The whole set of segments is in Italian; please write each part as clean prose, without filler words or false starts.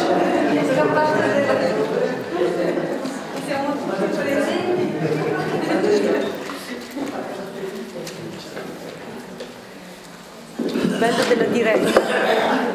Siamo tutti presenti. Bello della diretta.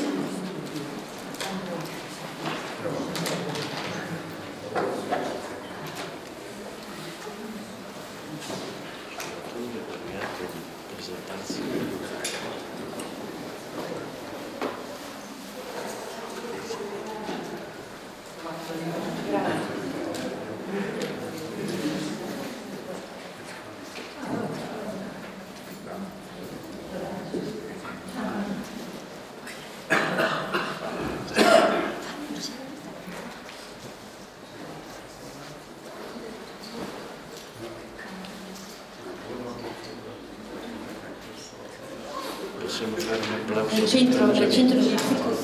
Nel centro di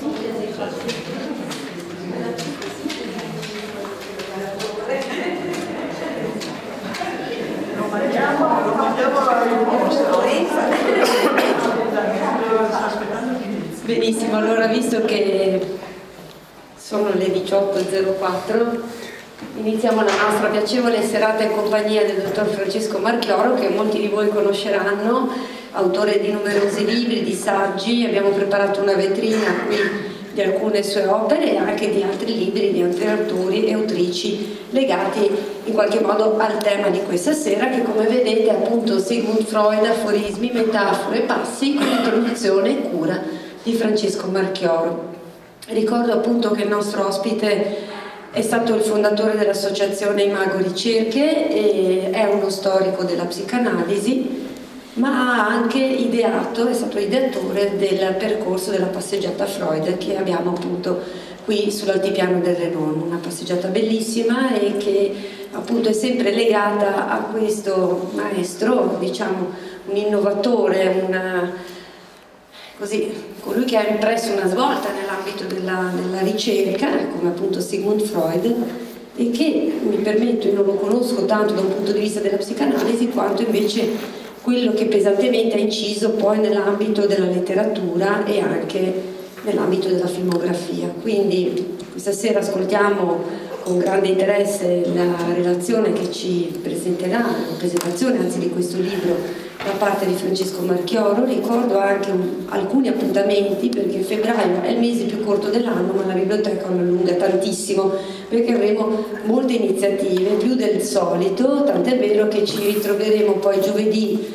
Benissimo, allora visto che sono le 18.04 iniziamo la nostra piacevole serata in compagnia del dottor Francesco Marchioro, che molti di voi conosceranno, autore di numerosi libri, di saggi. Abbiamo preparato una vetrina qui di alcune sue opere e anche di altri libri di altri autori e autrici legati in qualche modo al tema di questa sera, che come vedete è appunto Sigmund Freud, aforismi, metafore, passi, con introduzione e cura di Francesco Marchioro. Ricordo appunto che il nostro ospite è stato il fondatore dell'associazione Imago Ricerche e è uno storico della psicanalisi, ma ha anche è stato ideatore del percorso della passeggiata Freud che abbiamo appunto qui sull'altipiano del Renon, una passeggiata bellissima e che appunto è sempre legata a questo maestro, diciamo un innovatore, colui che ha impresso una svolta nell'ambito della ricerca, come appunto Sigmund Freud, e che mi permetto, io non lo conosco tanto da un punto di vista della psicanalisi quanto invece quello che pesantemente ha inciso poi nell'ambito della letteratura e anche nell'ambito della filmografia. Quindi questa sera ascoltiamo con grande interesse la relazione che ci presenterà, la presentazione anzi di questo libro da parte di Francesco Marchioro. Ricordo anche alcuni appuntamenti, perché febbraio è il mese più corto dell'anno, ma la biblioteca lo allunga tantissimo perché avremo molte iniziative, più del solito, tant'è vero che ci ritroveremo poi giovedì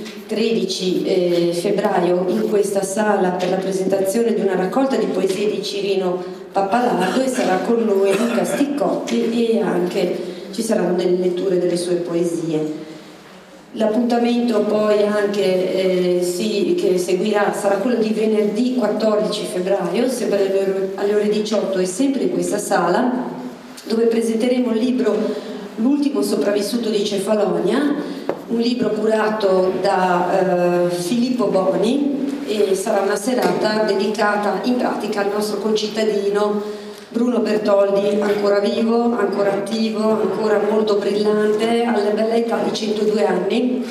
13 febbraio in questa sala per la presentazione di una raccolta di poesie di Cirino Pappalardo, e sarà con noi Luca Sticcotti e anche ci saranno delle letture delle sue poesie. L'appuntamento poi anche che seguirà sarà quello di venerdì 14 febbraio, sempre alle ore 18 e sempre in questa sala, dove presenteremo il libro L'ultimo sopravvissuto di Cefalonia, un libro curato da Filippo Boni, e sarà una serata dedicata in pratica al nostro concittadino Bruno Bertoldi, ancora vivo, ancora attivo, ancora molto brillante, alla bella età di 102 anni.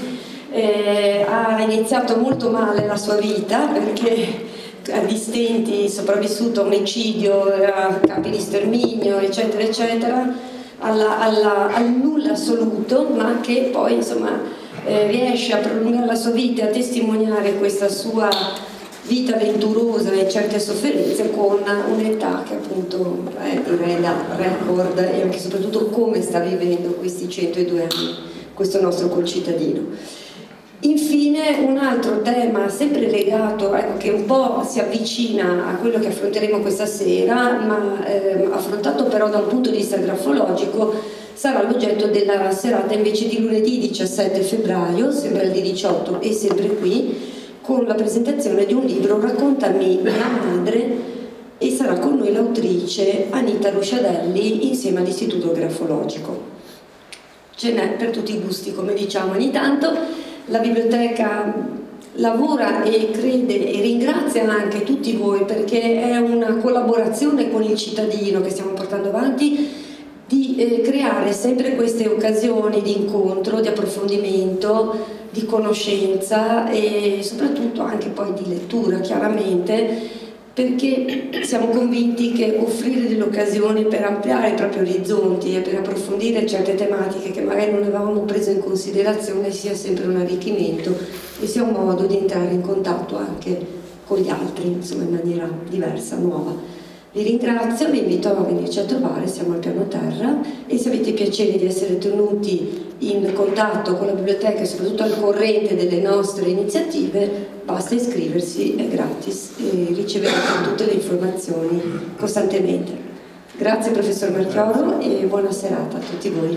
Ha iniziato molto male la sua vita perché a distenti, sopravvissuto a un omicidio, a capi di sterminio, eccetera, eccetera, al nulla assoluto, ma che poi insomma riesce a prolungare la sua vita e a testimoniare questa sua vita avventurosa e certe sofferenze con un'età che appunto direi da record, e anche soprattutto come sta vivendo questi 102 anni questo nostro concittadino. Infine un altro tema sempre legato, che un po' si avvicina a quello che affronteremo questa sera, ma affrontato però da un punto di vista grafologico, sarà l'oggetto della serata invece di lunedì 17 febbraio, sempre alle 18 e sempre qui, con la presentazione di un libro Raccontami mia madre, e sarà con noi l'autrice Anita Rusciadelli insieme all'Istituto Grafologico. Ce n'è per tutti i gusti, come diciamo ogni tanto. La biblioteca lavora e crede e ringrazia anche tutti voi, perché è una collaborazione con il cittadino che stiamo portando avanti, di creare sempre queste occasioni di incontro, di approfondimento, di conoscenza e soprattutto anche poi di lettura, chiaramente, perché siamo convinti che offrire delle occasioni per ampliare i propri orizzonti e per approfondire certe tematiche che magari non avevamo preso in considerazione sia sempre un arricchimento e sia un modo di entrare in contatto anche con gli altri, insomma, in maniera diversa, nuova. Vi ringrazio, vi invito a venirci a trovare, siamo al piano terra, e se avete piacere di essere tenuti in contatto con la biblioteca e soprattutto al corrente delle nostre iniziative, basta iscriversi, è gratis e riceverete tutte le informazioni costantemente. Grazie professor Marchioro e buona serata a tutti voi.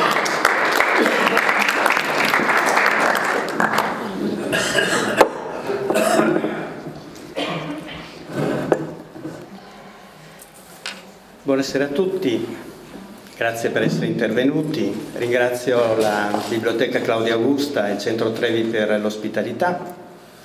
Buonasera a tutti, grazie per essere intervenuti. Ringrazio la Biblioteca Claudia Augusta e il Centro Trevi per l'ospitalità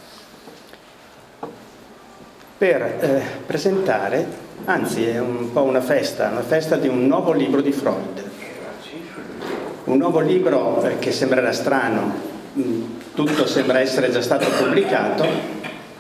per presentare, anzi è un po' una festa di un nuovo libro di Freud. Un nuovo libro che sembrerà strano, tutto sembra essere già stato pubblicato.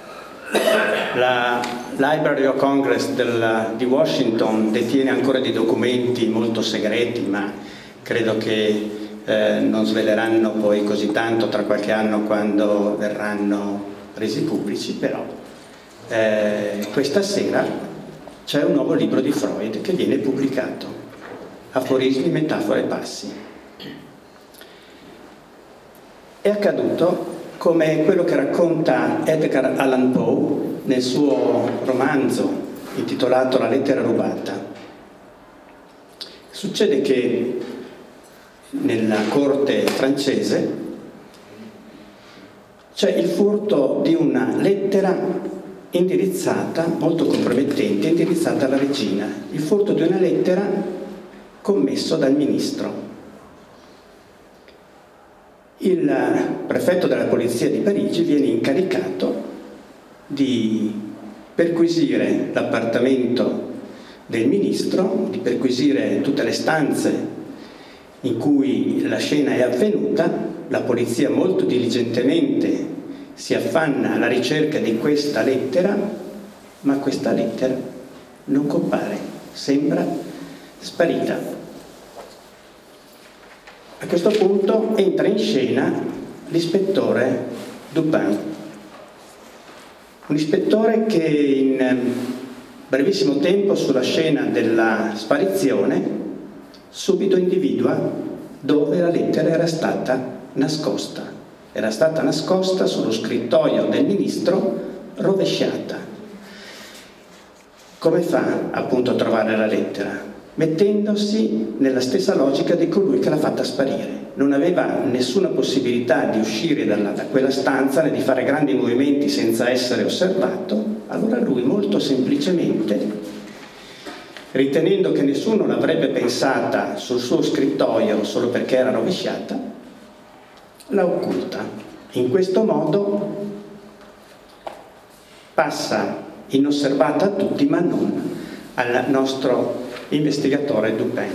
La Library of Congress di Washington detiene ancora dei documenti molto segreti, ma credo che non sveleranno poi così tanto tra qualche anno quando verranno resi pubblici, però questa sera c'è un nuovo libro di Freud che viene pubblicato, Aforismi, metafore e passi. È accaduto come quello che racconta Edgar Allan Poe nel suo romanzo intitolato La lettera rubata. Succede che nella corte francese c'è il furto di una lettera indirizzata, molto compromettente, indirizzata alla regina. Il furto di una lettera commesso dal ministro. Il prefetto della polizia di Parigi viene incaricato di perquisire l'appartamento del ministro, di perquisire tutte le stanze in cui la scena è avvenuta. La polizia molto diligentemente si affanna alla ricerca di questa lettera, ma questa lettera non compare, sembra sparita. A questo punto entra in scena l'ispettore Dupin, un ispettore che in brevissimo tempo sulla scena della sparizione subito individua dove la lettera era stata nascosta. Era stata nascosta sullo scrittoio del ministro, rovesciata. Come fa appunto a trovare la lettera? Mettendosi nella stessa logica di colui che l'ha fatta sparire. Non aveva nessuna possibilità di uscire da quella stanza né di fare grandi movimenti senza essere osservato. Allora lui molto semplicemente, ritenendo che nessuno l'avrebbe pensata sul suo scrittoio solo perché era rovesciata, la occulta. In questo modo passa inosservata a tutti, ma non al nostro investigatore Dupin.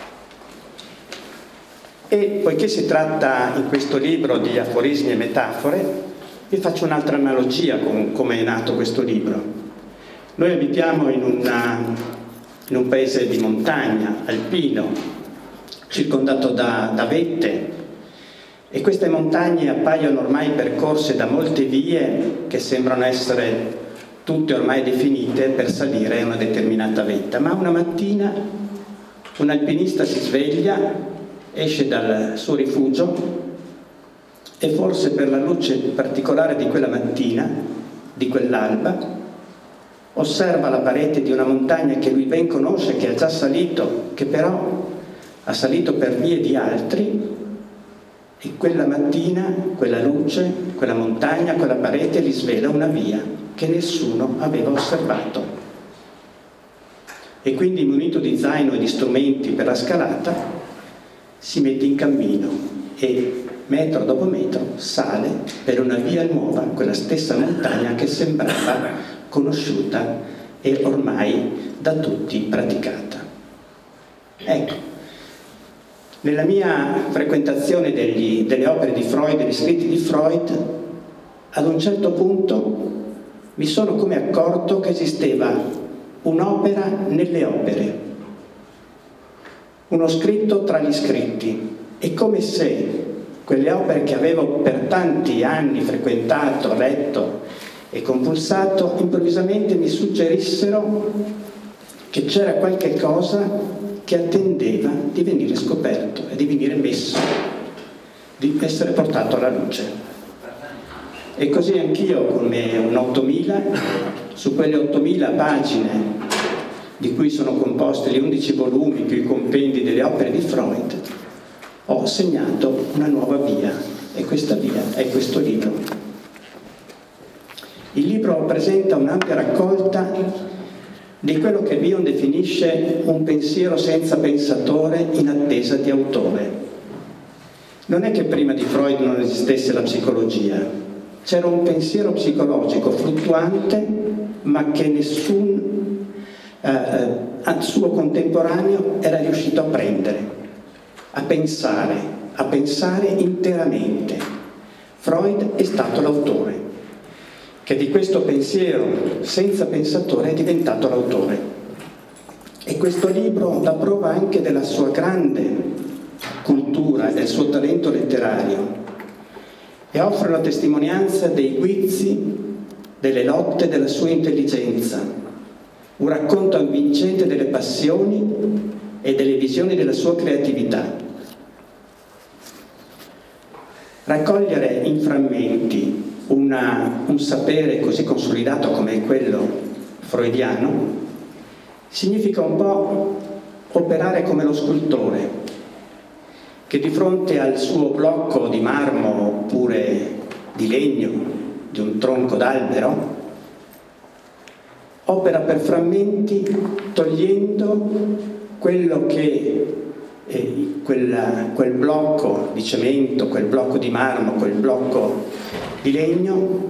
E poiché si tratta in questo libro di aforismi e metafore, vi faccio un'altra analogia con come è nato questo libro. Noi abitiamo in un paese di montagna, alpino, circondato da vette, e queste montagne appaiono ormai percorse da molte vie che sembrano essere tutte ormai definite per salire una determinata vetta. Ma una mattina un alpinista si sveglia, esce dal suo rifugio e forse per la luce particolare di quella mattina, di quell'alba, osserva la parete di una montagna che lui ben conosce, che ha già salito, che però ha salito per vie di altri, e quella mattina, quella luce, quella montagna, quella parete gli svela una via che nessuno aveva osservato. E quindi, munito di zaino e di strumenti per la scalata, si mette in cammino e metro dopo metro sale per una via nuova, quella stessa montagna che sembrava conosciuta e ormai da tutti praticata. Ecco, nella mia frequentazione delle opere di Freud, degli scritti di Freud, ad un certo punto mi sono come accorto che esisteva un'opera nelle opere, uno scritto tra gli scritti. È come se quelle opere che avevo per tanti anni frequentato, letto e compulsato, improvvisamente mi suggerissero che c'era qualche cosa che attendeva di venire scoperto e di venire messo, di essere portato alla luce. E così anch'io, come un 8000, su quelle 8000 pagine di cui sono composti gli 11 volumi più i compendi delle opere di Freud, ho segnato una nuova via, e questa via è questo libro. Il libro presenta un'ampia raccolta di quello che Bion definisce un pensiero senza pensatore in attesa di autore. Non è che prima di Freud non esistesse la psicologia. C'era un pensiero psicologico fluttuante, ma che nessun suo contemporaneo era riuscito a prendere, a pensare interamente. Freud è stato l'autore, che di questo pensiero senza pensatore è diventato l'autore. E questo libro dà prova anche della sua grande cultura e del suo talento letterario, e offre la testimonianza dei guizzi, delle lotte della sua intelligenza, un racconto avvincente delle passioni e delle visioni della sua creatività. Raccogliere in frammenti un sapere così consolidato come è quello freudiano significa un po' operare come lo scultore, che di fronte al suo blocco di marmo oppure di legno, di un tronco d'albero, opera per frammenti, togliendo quello che quel blocco di cemento, quel blocco di marmo, quel blocco di legno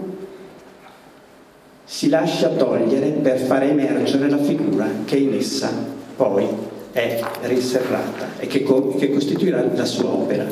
si lascia togliere per fare emergere la figura che in essa poi è riserrata e che costituirà la sua opera.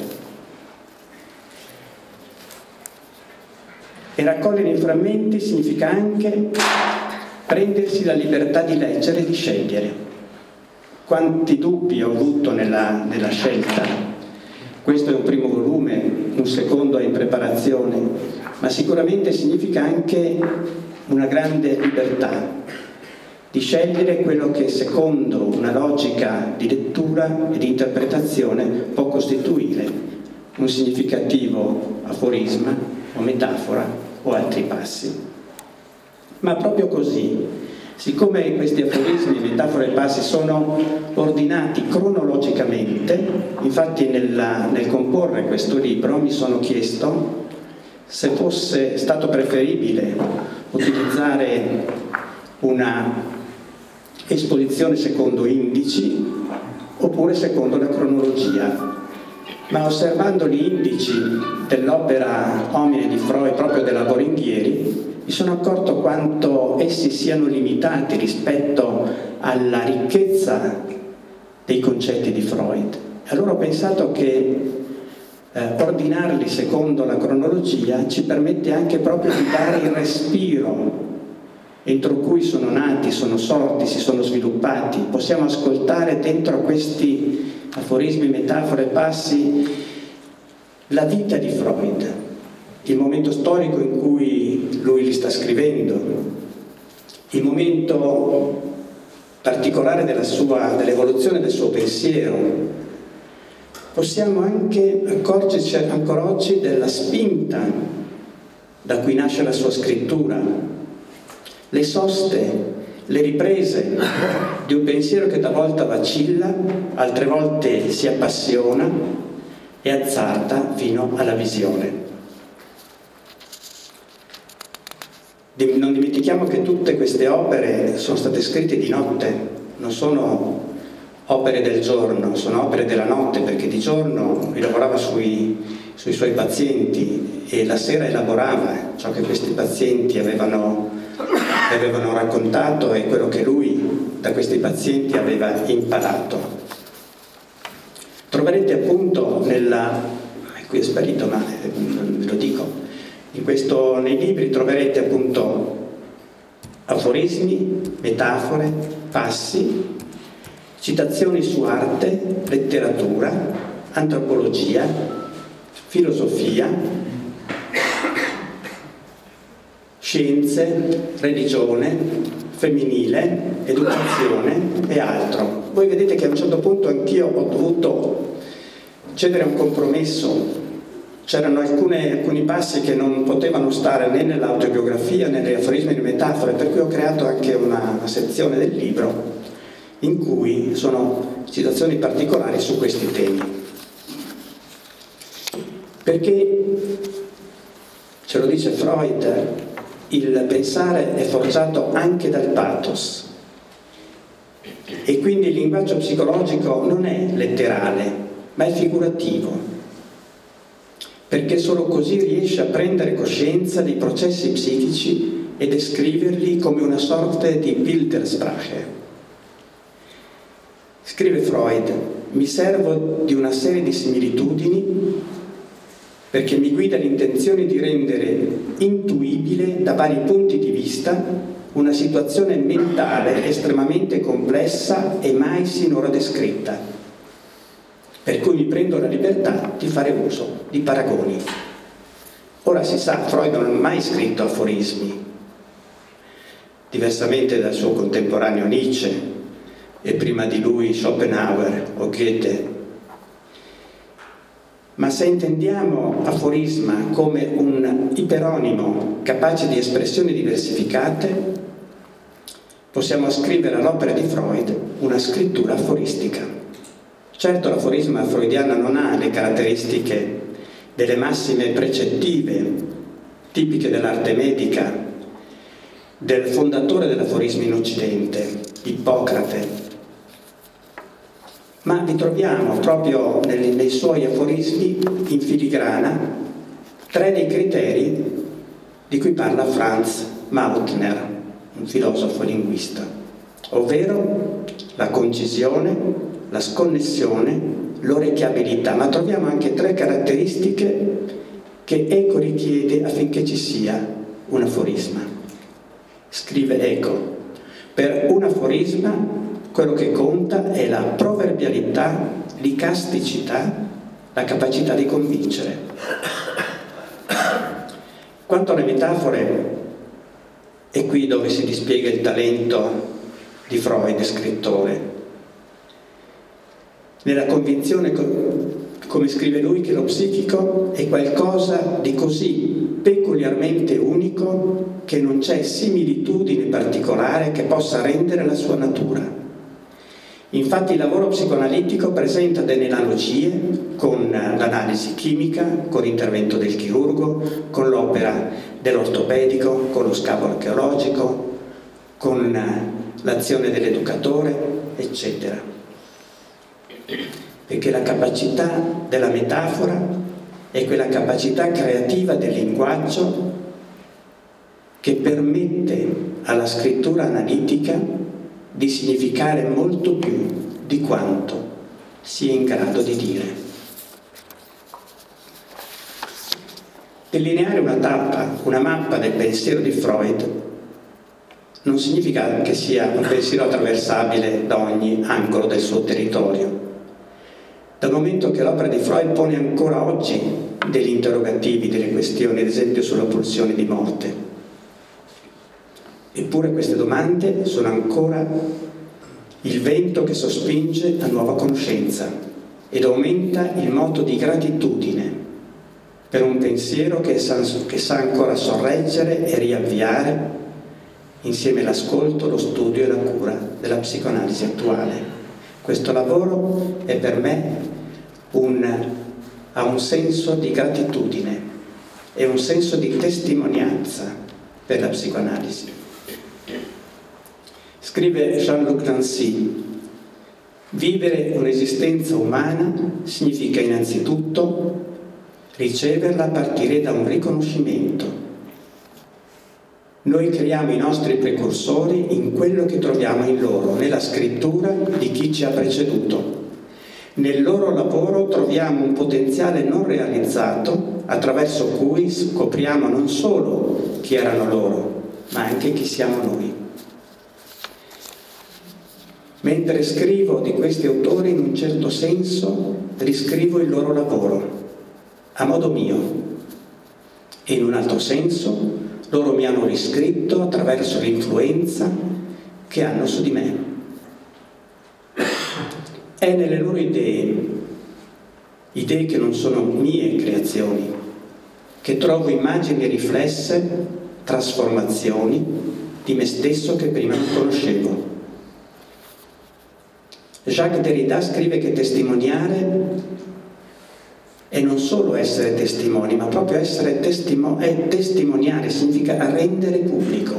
E raccogliere in frammenti significa anche prendersi la libertà di leggere e di scegliere. Quanti dubbi ho avuto nella scelta. Questo è un primo volume, un secondo è in preparazione, ma sicuramente significa anche una grande libertà di scegliere quello che secondo una logica di lettura e di interpretazione può costituire un significativo aforisma o metafora o altri passi. Ma proprio così, siccome questi aforismi, metafore e passi sono ordinati cronologicamente, infatti nel comporre questo libro mi sono chiesto se fosse stato preferibile utilizzare una esposizione secondo indici oppure secondo la cronologia. Ma osservando gli indici dell'opera Omine di Freud, proprio della Boringhieri, mi sono accorto quanto essi siano limitati rispetto alla ricchezza dei concetti di Freud. Allora ho pensato che ordinarli secondo la cronologia ci permette anche proprio di dare il respiro entro cui sono nati, sono sorti, si sono sviluppati. Possiamo ascoltare dentro questi aforismi, metafore, passi la vita di Freud, il momento storico in cui lui li sta scrivendo, il momento particolare dell'evoluzione del suo pensiero. Possiamo anche accorgerci ancora oggi della spinta da cui nasce la sua scrittura, le soste, le riprese di un pensiero che talvolta vacilla, altre volte si appassiona e azzarda fino alla visione. Non dimentichiamo che tutte queste opere sono state scritte di notte, non sono opere del giorno, sono opere della notte, perché di giorno lui lavorava sui suoi pazienti e la sera elaborava ciò che questi pazienti avevano raccontato e quello che lui da questi pazienti aveva imparato. Troverete appunto qui è sparito ma ve lo dico, nei libri troverete appunto aforismi, metafore, passi, citazioni su arte, letteratura, antropologia, filosofia, scienze, religione, femminile, educazione e altro. Voi vedete che a un certo punto anch'io ho dovuto cedere a un compromesso. C'erano alcuni passi che non potevano stare né nell'autobiografia né negli aforismi e metafore, per cui ho creato anche una sezione del libro in cui sono citazioni particolari su questi temi. Perché, ce lo dice Freud, il pensare è forgiato anche dal pathos e quindi il linguaggio psicologico non è letterale, ma è figurativo, perché solo così riesce a prendere coscienza dei processi psichici e descriverli come una sorta di Bildersprache. Scrive Freud: mi servo di una serie di similitudini perché mi guida l'intenzione di rendere intuibile da vari punti di vista una situazione mentale estremamente complessa e mai sinora descritta, per cui mi prendo la libertà di fare uso di paragoni. Ora si sa, Freud non ha mai scritto aforismi, diversamente dal suo contemporaneo Nietzsche e prima di lui Schopenhauer o Goethe. Ma se intendiamo aforisma come un iperonimo capace di espressioni diversificate, possiamo ascrivere all'opera di Freud una scrittura aforistica. Certo, l'aforisma freudiano non ha le caratteristiche delle massime precettive tipiche dell'arte medica, del fondatore dell'aforismo in Occidente, Ippocrate, ma ritroviamo proprio nei suoi aforismi in filigrana tre dei criteri di cui parla Franz Mautner, un filosofo linguista, ovvero la concisione, la sconnessione, l'orecchiabilità, ma troviamo anche tre caratteristiche che Eco richiede affinché ci sia un aforisma. Scrive Eco: per un aforisma quello che conta è la proverbialità, l'icasticità, la capacità di convincere. Quanto alle metafore, è qui dove si dispiega il talento di Freud, scrittore, nella convinzione, come scrive lui, che lo psichico è qualcosa di così peculiarmente unico che non c'è similitudine particolare che possa rendere la sua natura. Infatti il lavoro psicoanalitico presenta delle analogie con l'analisi chimica, con l'intervento del chirurgo, con l'opera dell'ortopedico, con lo scavo archeologico, con l'azione dell'educatore, eccetera. Perché la capacità della metafora è quella capacità creativa del linguaggio che permette alla scrittura analitica di significare molto più di quanto si è in grado di dire. Delineare una tappa, una mappa del pensiero di Freud non significa che sia un pensiero attraversabile da ogni angolo del suo territorio, dal momento che l'opera di Freud pone ancora oggi degli interrogativi, delle questioni, ad esempio sulla pulsione di morte. Eppure queste domande sono ancora il vento che sospinge a nuova conoscenza ed aumenta il moto di gratitudine per un pensiero che sa ancora sorreggere e riavviare insieme l'ascolto, lo studio e la cura della psicoanalisi attuale. Questo lavoro è per me ha un senso di gratitudine e un senso di testimonianza per la psicoanalisi. Scrive Jean-Luc Nancy: vivere un'esistenza umana significa innanzitutto riceverla a partire da un riconoscimento. Noi creiamo i nostri precursori in quello che troviamo in loro, nella scrittura di chi ci ha preceduto. Nel loro lavoro troviamo un potenziale non realizzato attraverso cui scopriamo non solo chi erano loro, ma anche chi siamo noi. Mentre scrivo di questi autori, in un certo senso riscrivo il loro lavoro, a modo mio, e in un altro senso loro mi hanno riscritto attraverso l'influenza che hanno su di me. È nelle loro idee che non sono mie creazioni, che trovo immagini riflesse, trasformazioni di me stesso che prima non conoscevo. Jacques Derrida scrive che testimoniare è non solo essere testimoni, ma proprio essere testimoniare significa rendere pubblico.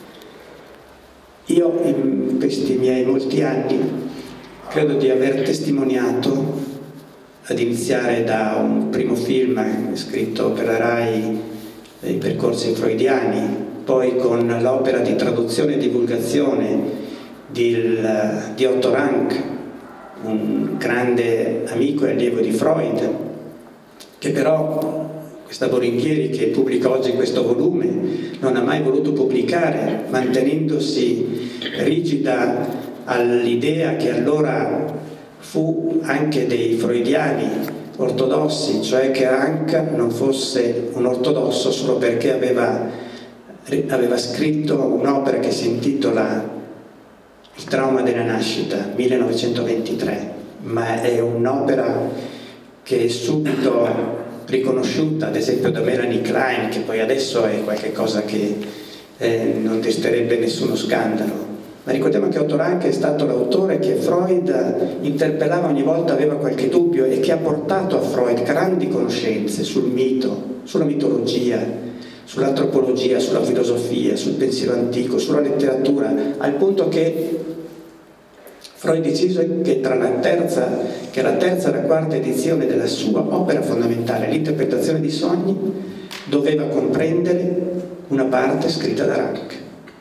Io in questi miei molti anni credo di aver testimoniato, ad iniziare da un primo film scritto per la RAI, i percorsi freudiani, poi con l'opera di traduzione e divulgazione di Otto Rank, un grande amico e allievo di Freud, che però questa Boringhieri, che pubblica oggi questo volume, non ha mai voluto pubblicare, mantenendosi rigida all'idea che allora fu anche dei freudiani ortodossi, cioè che Rank non fosse un ortodosso solo perché aveva scritto un'opera che si intitola Il trauma della nascita, 1923, ma è un'opera che è subito riconosciuta, ad esempio da Melanie Klein, che poi adesso è qualcosa che non desterebbe nessuno scandalo. Ma ricordiamo che Otto Rank è stato l'autore che Freud interpellava ogni volta aveva qualche dubbio e che ha portato a Freud grandi conoscenze sul mito, sulla mitologia, sull'antropologia, sulla filosofia, sul pensiero antico, sulla letteratura, al punto che Freud decise che la terza e la quarta edizione della sua opera fondamentale, l'interpretazione di sogni, doveva comprendere una parte scritta da Rank.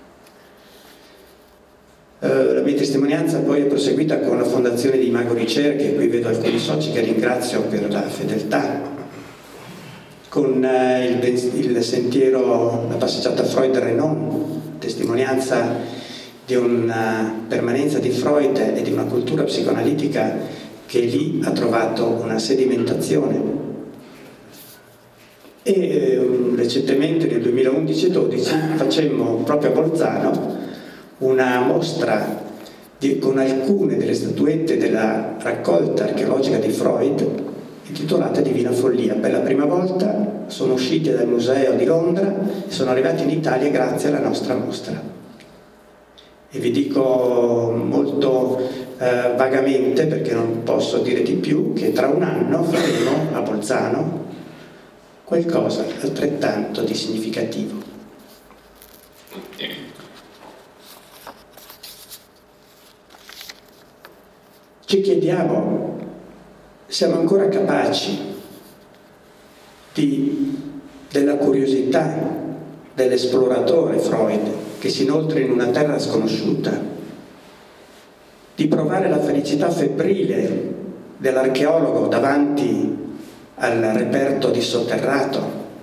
La mia testimonianza poi è proseguita con la fondazione di Imago Ricerche, qui vedo alcuni soci che ringrazio per la fedeltà, con il sentiero, la passeggiata Freud-Renon, testimonianza di una permanenza di Freud e di una cultura psicoanalitica che lì ha trovato una sedimentazione. E recentemente nel 2011-12 facemmo proprio a Bolzano una mostra con alcune delle statuette della raccolta archeologica di Freud intitolata Divina Follia. Per la prima volta sono uscite dal museo di Londra e sono arrivati in Italia grazie alla nostra mostra. E vi dico molto vagamente, perché non posso dire di più, che tra un anno faremo a Bolzano qualcosa altrettanto di significativo. Ci chiediamo, siamo ancora capaci della curiosità dell'esploratore Freud, che si inoltra in una terra sconosciuta, di provare la felicità febbrile dell'archeologo davanti al reperto dissotterrato.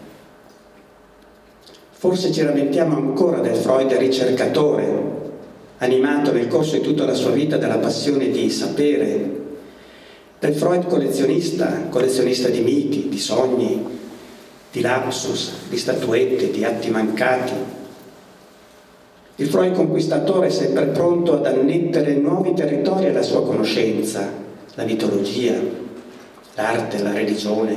Forse ci lamentiamo ancora del Freud ricercatore, animato nel corso di tutta la sua vita dalla passione di sapere, del Freud collezionista di miti, di sogni, di lapsus, di statuette, di atti mancati. Il Freud conquistatore è sempre pronto ad annettere nuovi territori alla sua conoscenza, la mitologia, l'arte, la religione.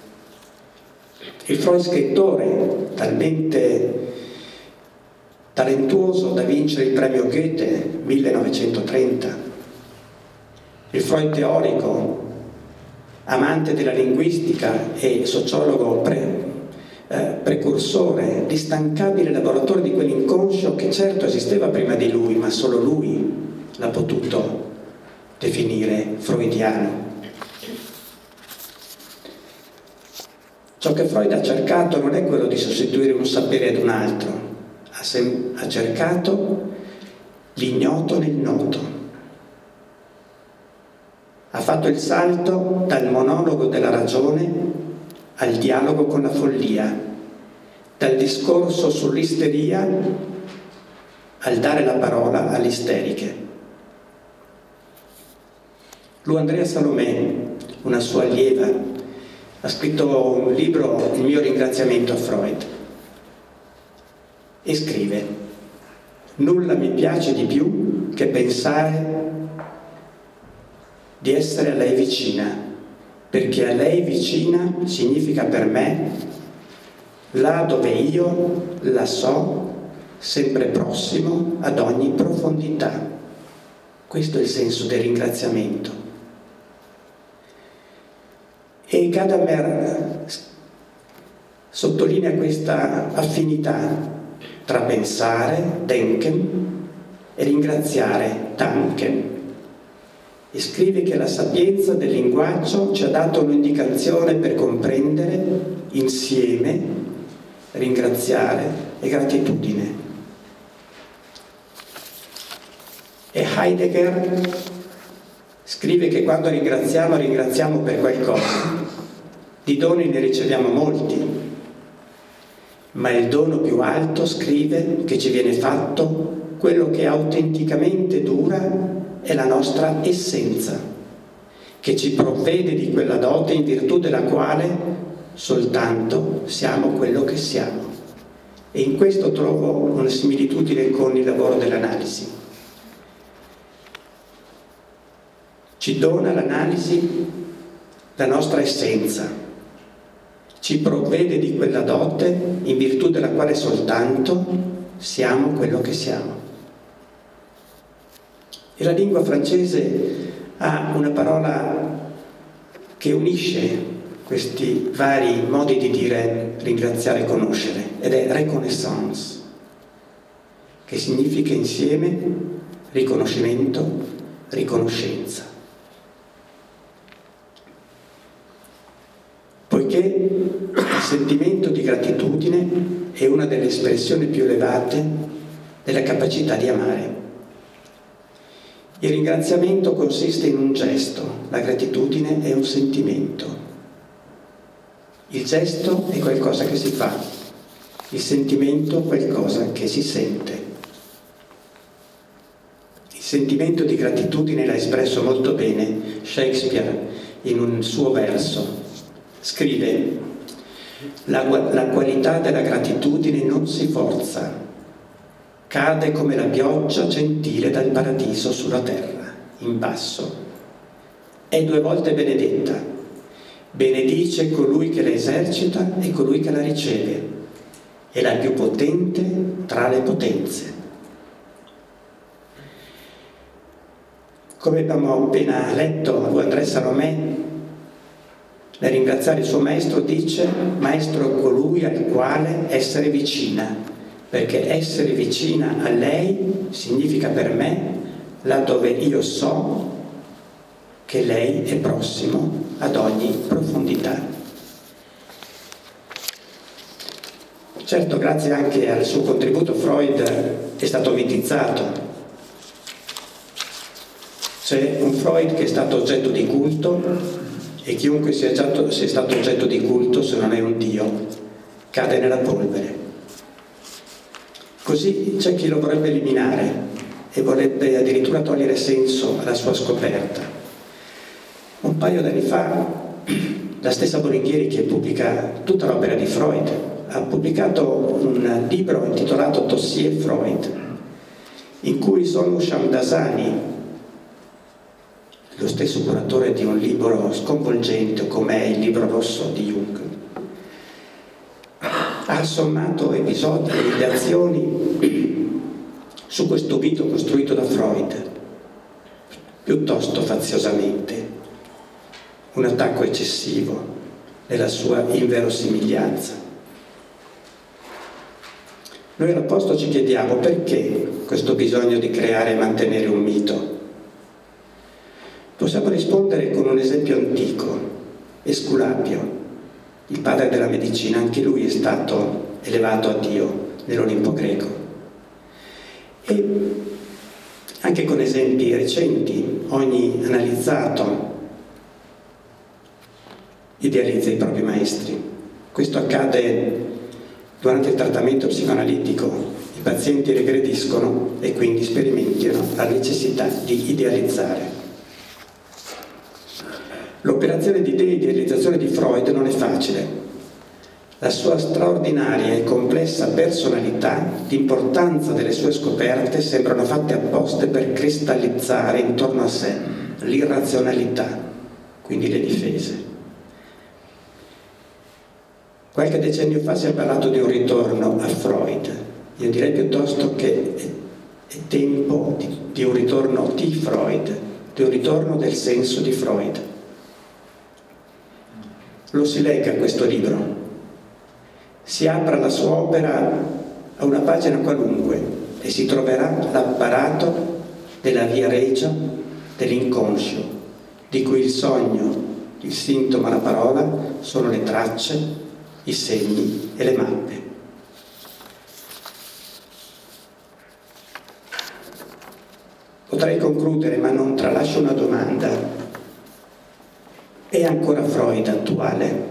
Il Freud scrittore, talmente talentuoso da vincere il premio Goethe 1930. Il Freud teorico, amante della linguistica e sociologo precursore, l'instancabile lavoratore di quell'inconscio che certo esisteva prima di lui, ma solo lui l'ha potuto definire freudiano. Ciò che Freud ha cercato non è quello di sostituire un sapere ad un altro, ha cercato l'ignoto nel noto. Ha fatto il salto dal monologo della ragione al dialogo con la follia, dal discorso sull'isteria al dare la parola alle isteriche. Andrea Salomè, una sua allieva, ha scritto un libro, Il mio ringraziamento a Freud, e scrive: nulla mi piace di più che pensare di essere a lei vicina, perché a lei vicina significa per me là dove io la so, sempre prossimo ad ogni profondità. Questo è il senso del ringraziamento. E Gadamer sottolinea questa affinità tra pensare, denken, e ringraziare, danken, e scrive che la sapienza del linguaggio ci ha dato un'indicazione per comprendere insieme ringraziare e gratitudine. E Heidegger scrive che quando ringraziamo per qualcosa. Di doni ne riceviamo molti, ma il dono più alto, scrive, che ci viene fatto, quello che autenticamente dura, è la nostra essenza, che ci provvede di quella dote in virtù della quale soltanto siamo quello che siamo. E in questo trovo una similitudine con il lavoro dell'analisi. Ci dona l'analisi la nostra essenza, ci provvede di quella dote in virtù della quale soltanto siamo quello che siamo. E la lingua francese ha una parola che unisce questi vari modi di dire ringraziare e conoscere, ed è reconnaissance, che significa insieme riconoscimento, riconoscenza. Poiché il sentimento di gratitudine è una delle espressioni più elevate della capacità di amare. Il ringraziamento consiste in un gesto, la gratitudine è un sentimento. Il gesto è qualcosa che si fa, il sentimento qualcosa che si sente. Il sentimento di gratitudine l'ha espresso molto bene Shakespeare in un suo verso. Scrive: la qualità della gratitudine non si forza, cade come la pioggia gentile dal paradiso sulla terra, in basso. È 2 volte benedetta, benedice colui che la esercita e colui che la riceve, è la più potente tra le potenze. Come abbiamo appena letto, Andrea Salomè, nel ringraziare il suo maestro, dice: maestro è colui al quale essere vicina, perché essere vicina a lei significa per me là dove io so che lei è prossimo ad ogni profondità. Certo, grazie anche al suo contributo, Freud è stato mitizzato. C'è un Freud che è stato oggetto di culto, e chiunque sia stato oggetto di culto, se non è un Dio, cade nella polvere. Così c'è chi lo vorrebbe eliminare e vorrebbe addirittura togliere senso alla sua scoperta. Un paio d'anni fa, la stessa Boringhieri, che pubblica tutta l'opera di Freud, ha pubblicato un libro intitolato Dossier Freud, in cui Sonu Shamdasani, lo stesso curatore di un libro sconvolgente come è il libro rosso di Jung, ha sommato episodi e azioni su questo mito costruito da Freud, piuttosto faziosamente, un attacco eccessivo nella sua inverosimiglianza. Noi al posto ci chiediamo: perché questo bisogno di creare e mantenere un mito? Possiamo rispondere con un esempio antico, Esculapio, il padre della medicina. Anche lui è stato elevato a Dio nell'Olimpo greco. E anche con esempi recenti, ogni analizzato idealizza i propri maestri. Questo accade Durante il trattamento psicoanalitico i pazienti regrediscono e quindi sperimentano la necessità di idealizzare. L'operazione di deidealizzazione di Freud non è facile. La sua straordinaria e complessa personalità, l'importanza delle sue scoperte sembrano fatte apposta per cristallizzare intorno a sé l'irrazionalità, quindi le difese. Qualche decennio fa si è parlato di un ritorno a Freud. Io direi piuttosto che è tempo di un ritorno di Freud, di un ritorno del senso di Freud. Lo si legga questo libro, si apra la sua opera a una pagina qualunque e si troverà l'apparato della via regia dell'inconscio, di cui il sogno, il sintomo, la parola sono le tracce, i segni e le mappe. Potrei concludere, ma non tralascio una domanda. È ancora Freud attuale?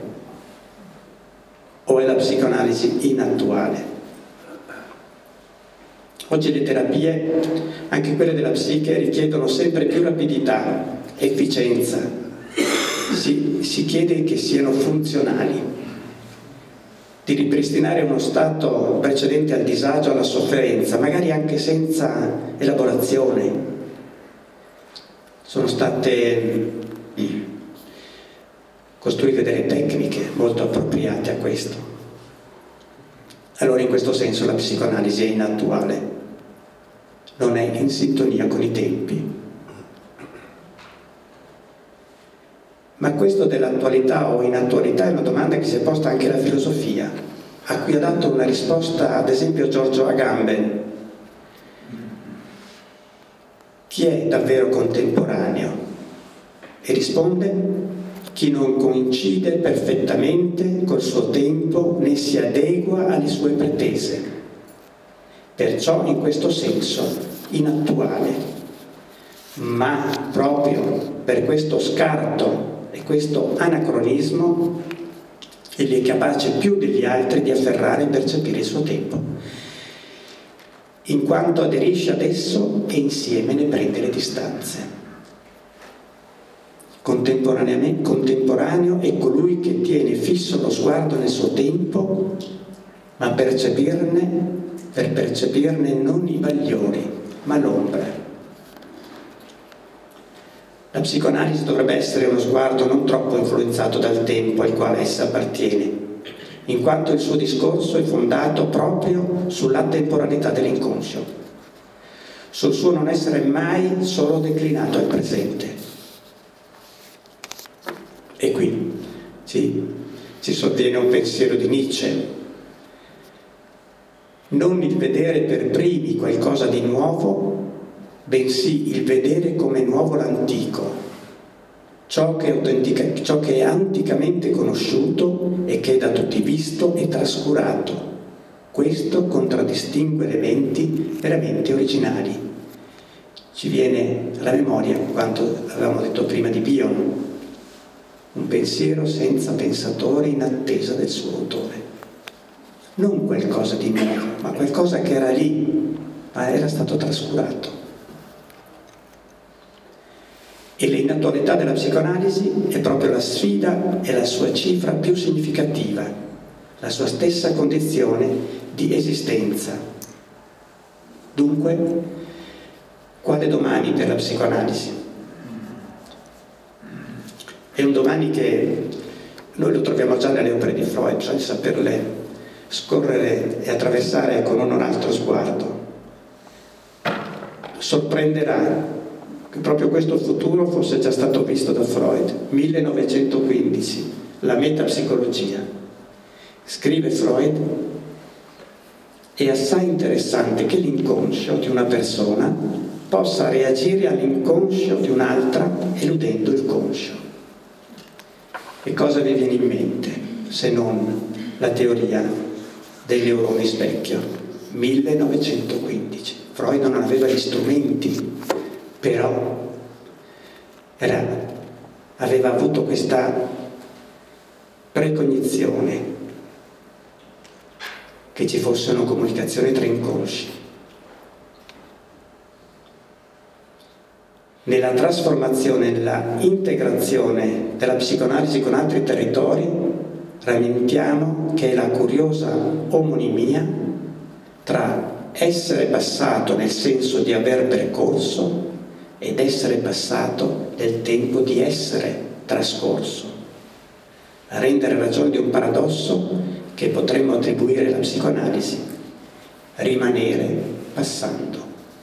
O è la psicoanalisi inattuale? Oggi le terapie, anche quelle della psiche, richiedono sempre più rapidità, efficienza. Si chiede che siano funzionali, di ripristinare uno stato precedente al disagio, alla sofferenza, magari anche senza elaborazione. Sono state costruite delle tecniche molto appropriate a questo. Allora in questo senso la psicoanalisi è inattuale, non è in sintonia con i tempi. Ma questo dell'attualità o inattualità è una domanda che si è posta anche la filosofia, a cui ha dato una risposta ad esempio Giorgio Agamben. Chi è davvero contemporaneo? E risponde: chi non coincide perfettamente col suo tempo né si adegua alle sue pretese. Perciò in questo senso inattuale. Ma proprio per questo scarto e questo anacronismo egli è capace più degli altri di afferrare e percepire il suo tempo, in quanto aderisce ad esso e insieme ne prende le distanze. Contemporaneo è colui che tiene fisso lo sguardo nel suo tempo, ma per percepirne non i bagliori, ma l'ombra. La psicoanalisi dovrebbe essere uno sguardo non troppo influenzato dal tempo al quale essa appartiene, in quanto il suo discorso è fondato proprio sulla temporalità dell'inconscio, sul suo non essere mai solo declinato al presente. E qui ci sovviene un pensiero di Nietzsche: non il vedere per primi qualcosa di nuovo, bensì il vedere come nuovo l'antico, ciò che è anticamente conosciuto e che è da tutti visto e trascurato. Questo contraddistingue elementi veramente originali. Ci viene alla memoria quanto avevamo detto prima di Bion: un pensiero senza pensatore in attesa del suo autore. Non qualcosa di nuovo, ma qualcosa che era lì, ma era stato trascurato. E l'inattualità della psicoanalisi è proprio la sfida e la sua cifra più significativa, la sua stessa condizione di esistenza. Dunque, quale domani per la psicoanalisi? È un domani che noi lo troviamo già nelle opere di Freud, bisogna saperle scorrere e attraversare con un altro sguardo. Sorprenderà che proprio questo futuro fosse già stato visto da Freud. 1915, la metapsicologia. Scrive Freud: è assai interessante che l'inconscio di una persona possa reagire all'inconscio di un'altra eludendo il conscio. E cosa vi viene in mente se non la teoria dei neuroni specchio? 1915. Freud non aveva gli strumenti, però aveva avuto questa precognizione che ci fossero comunicazioni tra inconsci. Nella trasformazione, nella integrazione della psicoanalisi con altri territori, rammentiamo che è la curiosa omonimia tra essere passato nel senso di aver percorso ed essere passato nel tempo di essere trascorso, a rendere ragione di un paradosso che potremmo attribuire alla psicoanalisi: rimanere passando,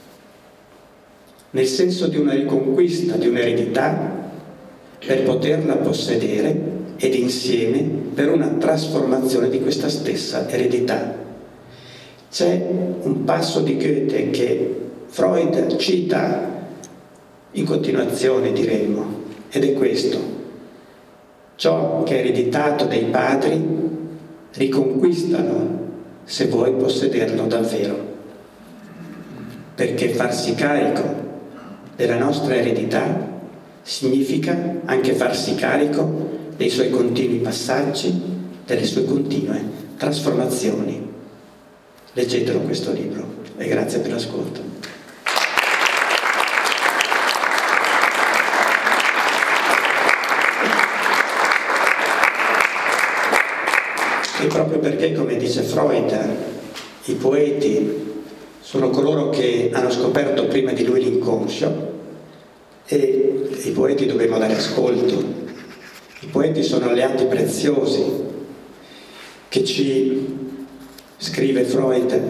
nel senso di una riconquista di un'eredità per poterla possedere ed insieme per una trasformazione di questa stessa eredità. C'è un passo di Goethe che Freud cita in continuazione, diremmo, ed è questo: ciò che è ereditato dai padri riconquistalo se vuoi possederlo davvero, perché farsi carico della nostra eredità significa anche farsi carico dei suoi continui passaggi, delle sue continue trasformazioni. Leggetelo questo libro e grazie per l'ascolto. E proprio perché, come dice Freud, i poeti sono coloro che hanno scoperto prima di lui l'inconscio, e i poeti dobbiamo dare ascolto. I poeti sono alleati preziosi che ci scrive Freud.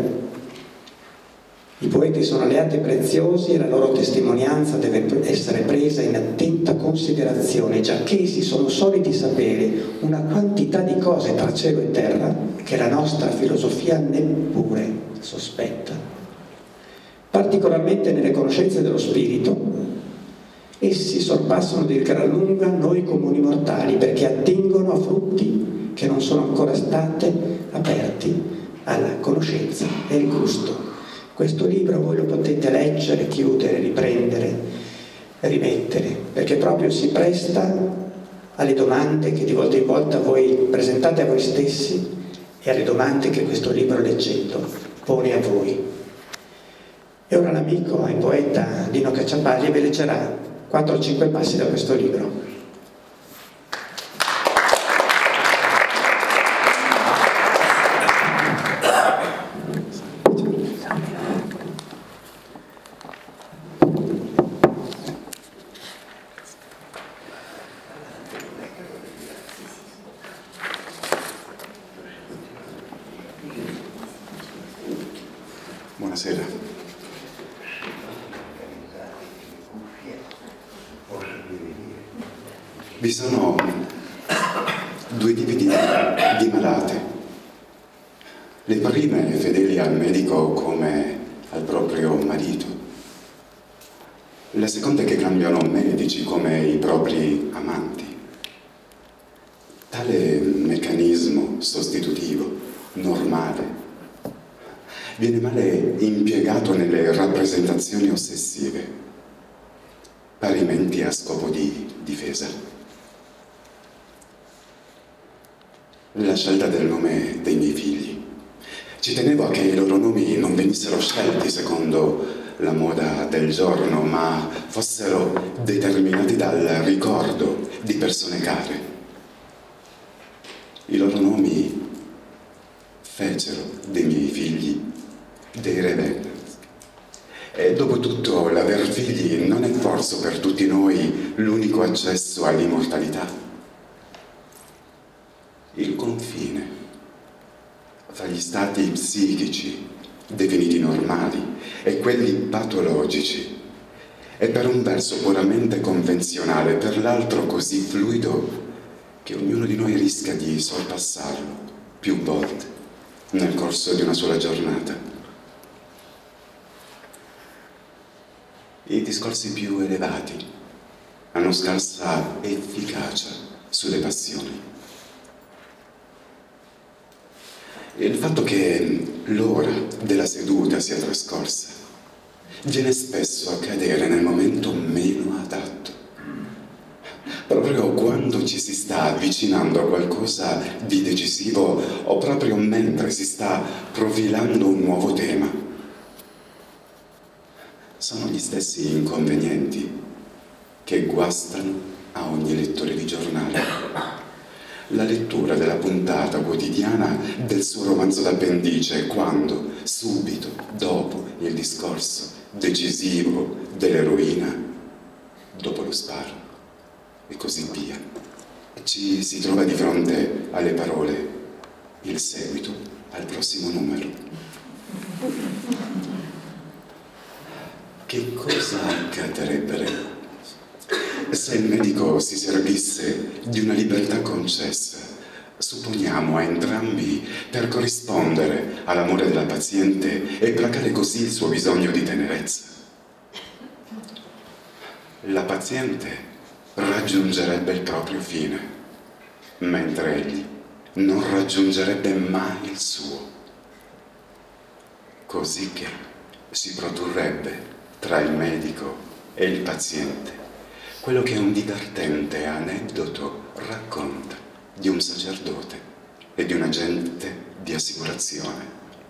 I poeti sono alleati preziosi e la loro testimonianza deve essere presa in attenta considerazione, giacché essi sono soliti sapere una quantità di cose tra cielo e terra che la nostra filosofia neppure sospetta. Particolarmente nelle conoscenze dello spirito, essi sorpassano di gran lunga noi comuni mortali, perché attingono a frutti che non sono ancora stati aperti alla conoscenza e al gusto. Questo libro voi lo potete leggere, chiudere, riprendere, rimettere, perché proprio si presta alle domande che di volta in volta voi presentate a voi stessi e alle domande che questo libro, leggendo, pone a voi. E ora l'amico e poeta Dino Cacciapagli vi leggerà 4 o 5 passi da questo libro. Buonasera. Vi sono 2 tipi di malate. Le prime fedeli al medico come al proprio marito. Le seconde che cambiano medici come i propri amanti. Tale meccanismo sostitutivo, normale, viene male impiegato nelle rappresentazioni ossessive, parimenti a scopo di difesa. La scelta del nome dei miei figli. Ci tenevo a che i loro nomi non venissero scelti secondo la moda del giorno, ma fossero determinati dal ricordo di persone care. I loro nomi fecero dei miei figli dei rebelli. E dopo tutto, l'aver figli non è forse per tutti noi l'unico accesso all'immortalità? Il confine fra gli stati psichici definiti normali e quelli patologici è per un verso puramente convenzionale, per l'altro così fluido che ognuno di noi rischia di sorpassarlo più volte nel corso di una sola giornata. I discorsi più elevati hanno scarsa efficacia sulle passioni. Il fatto che l'ora della seduta sia trascorsa viene spesso a cadere nel momento meno adatto, proprio quando ci si sta avvicinando a qualcosa di decisivo o proprio mentre si sta profilando un nuovo tema. Sono gli stessi inconvenienti che guastano a ogni lettore di giornale. La lettura della puntata quotidiana del suo romanzo d'appendice quando, subito dopo il discorso decisivo dell'eroina, dopo lo sparo e così via, ci si trova di fronte alle parole il seguito al prossimo numero. Che cosa accadrebbe se il medico si servisse di una libertà concessa, supponiamo a entrambi, per corrispondere all'amore della paziente e placare così il suo bisogno di tenerezza? La paziente raggiungerebbe il proprio fine, mentre egli non raggiungerebbe mai il suo. Così che si produrrebbe tra il medico e il paziente quello che un divertente aneddoto racconta di un sacerdote e di un agente di assicurazione.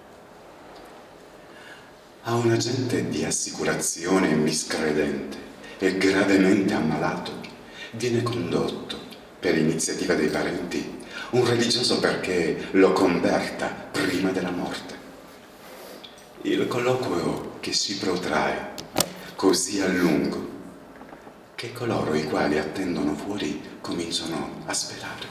A un agente di assicurazione miscredente e gravemente ammalato viene condotto, per iniziativa dei parenti, un religioso perché lo converta prima della morte. Il colloquio che si protrae così a lungo che coloro i quali attendono fuori cominciano a sperare.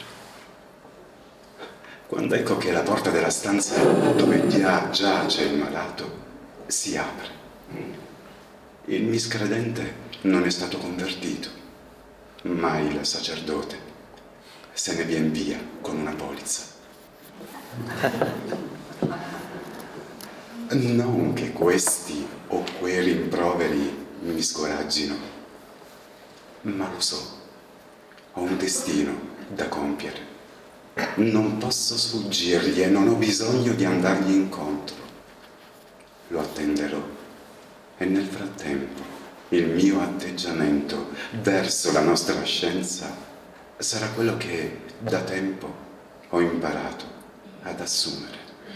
Quando ecco che la porta della stanza dove giace il malato si apre. Il miscredente non è stato convertito, ma il sacerdote se ne viene via con una polizza. Non che questi o quei rimproveri mi scoraggino, ma lo so, ho un destino da compiere. Non posso sfuggirgli e non ho bisogno di andargli incontro. Lo attenderò e nel frattempo il mio atteggiamento verso la nostra scienza sarà quello che da tempo ho imparato ad assumere.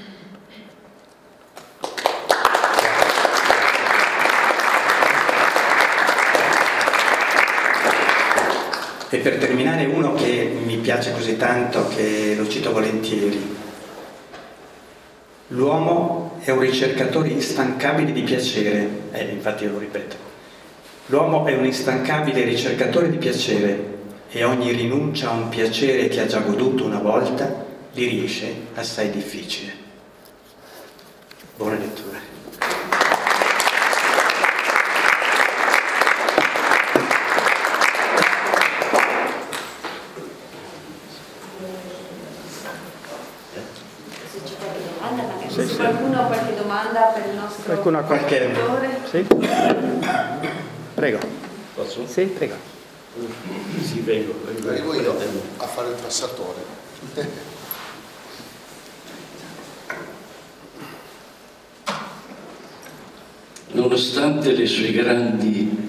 E per terminare uno che mi piace così tanto che lo cito volentieri. L'uomo è un ricercatore instancabile di piacere, infatti io lo ripeto. L'uomo è un instancabile ricercatore di piacere e ogni rinuncia a un piacere che ha già goduto una volta gli riesce assai difficile. Buona lettura. Se qualcuno ha qualche domanda per il nostro Qualcuno ha qualche... Sì? Prego. Posso? Sì, prego. Sì, vengo. Arrivo io a fare il passatore. Nonostante le sue grandi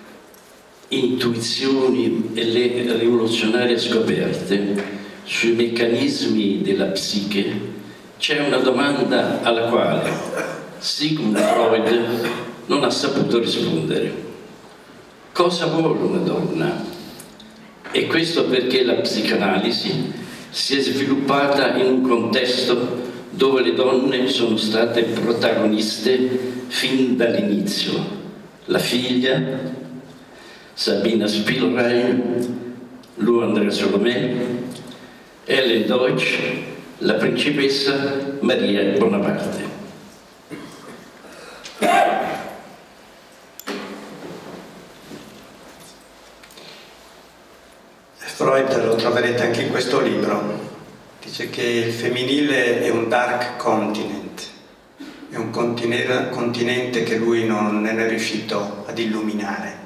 intuizioni e le rivoluzionarie scoperte sui meccanismi della psiche, c'è una domanda alla quale Sigmund Freud non ha saputo rispondere. Cosa vuole una donna? E questo perché la psicanalisi si è sviluppata in un contesto dove le donne sono state protagoniste fin dall'inizio. La figlia, Sabina Spielrein, Lou André Salomé, Ellen Deutsch, la principessa Maria Bonaparte. Freud lo troverete anche in questo libro. Dice che il femminile è un dark continent, è un continente che lui non è riuscito ad illuminare.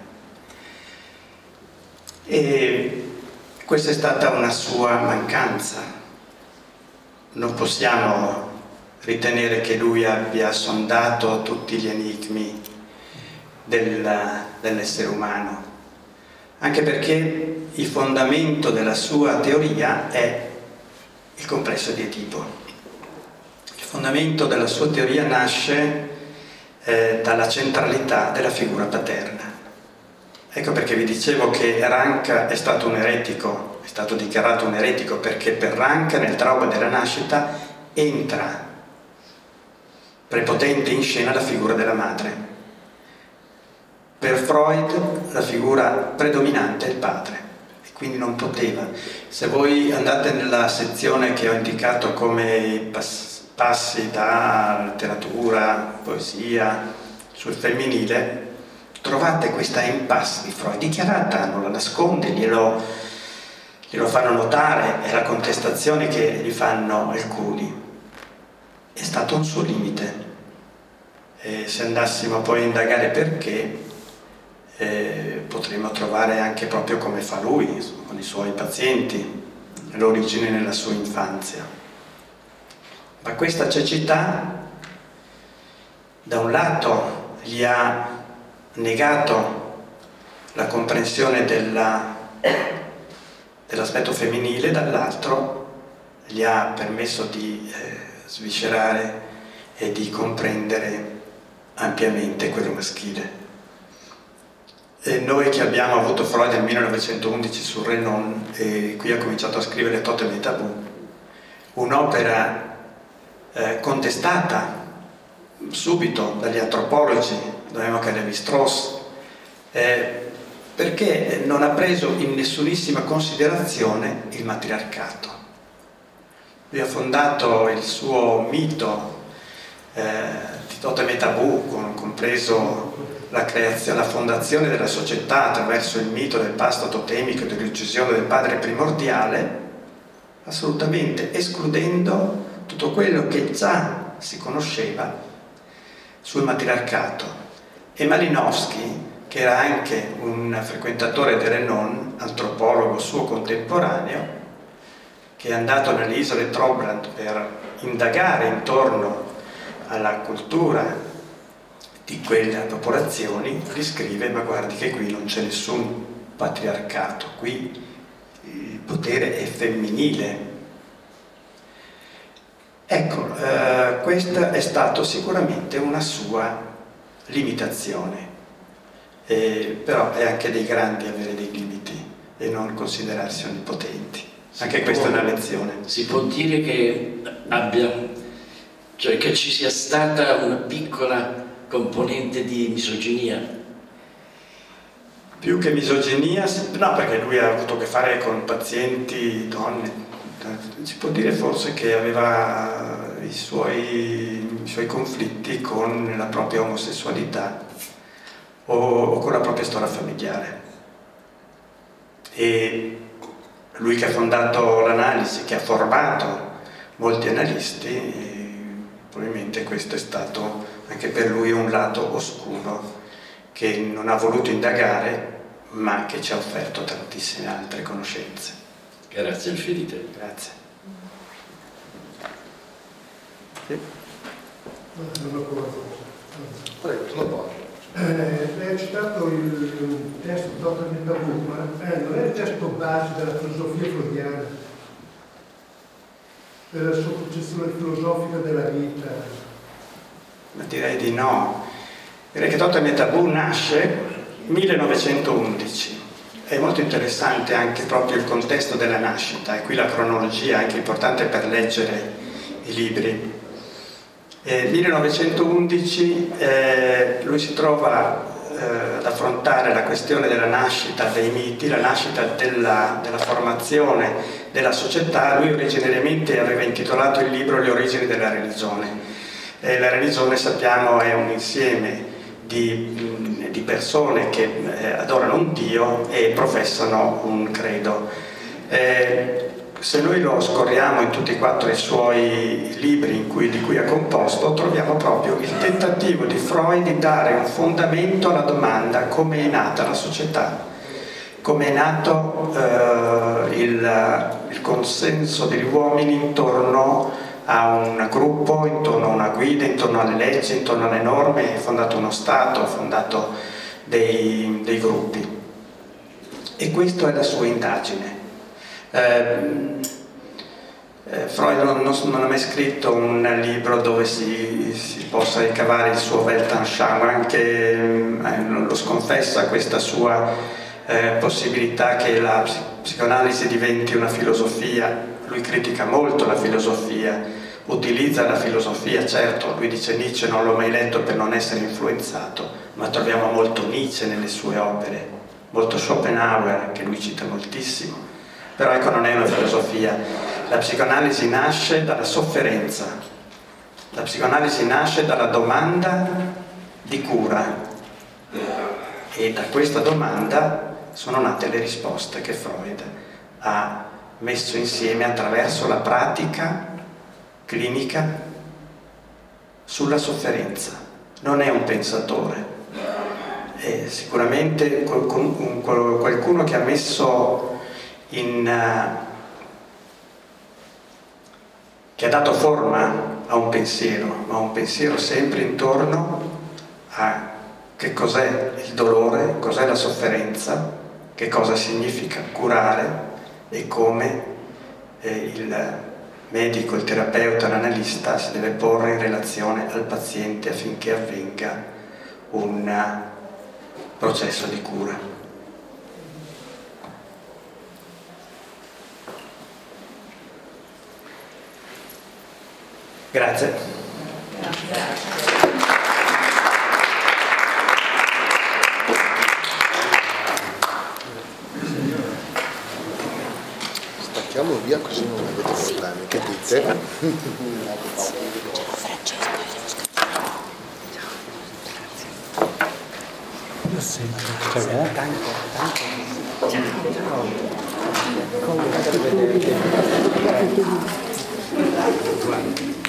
E questa è stata una sua mancanza. Non possiamo ritenere che lui abbia sondato tutti gli enigmi dell'essere umano. anche perché il fondamento della sua teoria è il complesso di Edipo. Il fondamento della sua teoria nasce dalla centralità della figura paterna. Ecco perché vi dicevo che Rank è stato un eretico, è stato dichiarato un eretico perché per Rank nel trauma della nascita entra prepotente in scena la figura della madre. Per Freud la figura predominante è il padre e quindi non poteva. Se voi andate nella sezione che ho indicato come passi da letteratura, poesia, sul femminile, trovate questa impasse di Freud dichiarata, non la nasconde, glielo fanno notare, è la contestazione che gli fanno alcuni. È stato un suo limite. E se andassimo poi a indagare perché, potremmo trovare anche proprio come fa lui, con i suoi pazienti, l'origine nella sua infanzia. Ma questa cecità, da un lato, gli ha negato la comprensione dell'aspetto femminile, dall'altro gli ha permesso di sviscerare e di comprendere ampiamente quello maschile. E noi che abbiamo avuto Freud nel 1911 su Renan, e qui ha cominciato a scrivere Totem e Tabù, un'opera contestata subito dagli antropologi, da Imoca Levi-Strauss, perché non ha preso in nessunissima considerazione il matriarcato. Lui ha fondato il suo mito di Totem e Tabù, compreso la creazione, la fondazione della società attraverso il mito del pasto totemico e dell'uccisione del padre primordiale, assolutamente escludendo tutto quello che già si conosceva sul matriarcato. E Malinowski, che era anche un frequentatore di Renan, antropologo suo contemporaneo, che è andato nelle isole Trobriand per indagare intorno alla cultura di quelle popolazioni, gli scrive: ma guardi che qui non c'è nessun patriarcato, qui il potere è femminile. Ecco, questa è stata sicuramente una sua limitazione, però è anche dei grandi avere dei limiti e non considerarsi onnipotenti. Anche questa è una lezione. Si può dire che che ci sia stata una piccola componente di misoginia? Più che misoginia, no, perché lui ha avuto a che fare con pazienti donne. Si può dire forse che aveva i suoi conflitti con la propria omosessualità o con la propria storia familiare. E lui che ha fondato l'analisi, che ha formato molti analisti, probabilmente questo è stato anche per lui un lato oscuro che non ha voluto indagare, ma che ci ha offerto tantissime altre conoscenze. Grazie infinite. Grazie. Sì. Lei ha citato il testo Totem e Tabù, ma non è il testo base della filosofia freudiana, della sua concezione filosofica della vita? Ma direi di no. Direi che Totem e Tabù nasce 1911. È molto interessante anche proprio il contesto della nascita, e qui la cronologia è anche importante per leggere i libri. 1911 lui si trova ad affrontare la questione della nascita dei miti, la nascita della formazione della società. Lui originariamente aveva intitolato il libro Le origini della religione. La religione, sappiamo, è un insieme di persone che adorano un Dio e professano un credo. Se noi lo scorriamo in tutti e quattro i suoi libri di cui ha composto, troviamo proprio il tentativo di Freud di dare un fondamento alla domanda: come è nata la società, come è nato il consenso degli uomini intorno a un gruppo, intorno a una guida, intorno alle leggi, intorno alle norme. Ha fondato uno Stato, ha fondato dei gruppi. E questa è la sua indagine. Freud non ha mai scritto un libro dove si possa ricavare il suo Weltanschauung, anche lo sconfessa questa sua possibilità che la psicoanalisi diventi una filosofia. Lui critica molto la filosofia, utilizza la filosofia, certo, lui dice Nietzsche non l'ho mai letto per non essere influenzato, ma troviamo molto Nietzsche nelle sue opere, molto Schopenhauer, che lui cita moltissimo, però ecco, non è una filosofia. La psicoanalisi nasce dalla sofferenza, la psicoanalisi nasce dalla domanda di cura, e da questa domanda sono nate le risposte che Freud ha messo insieme attraverso la pratica clinica sulla sofferenza. Non è un pensatore, è sicuramente qualcuno che ha messo che ha dato forma a un pensiero, ma un pensiero sempre intorno a che cos'è il dolore, cos'è la sofferenza, che cosa significa curare e come il medico, il terapeuta, l'analista si deve porre in relazione al paziente affinché avvenga un processo di cura. Grazie. Stacchiamo via così non avete problemi, che dite? Ciao.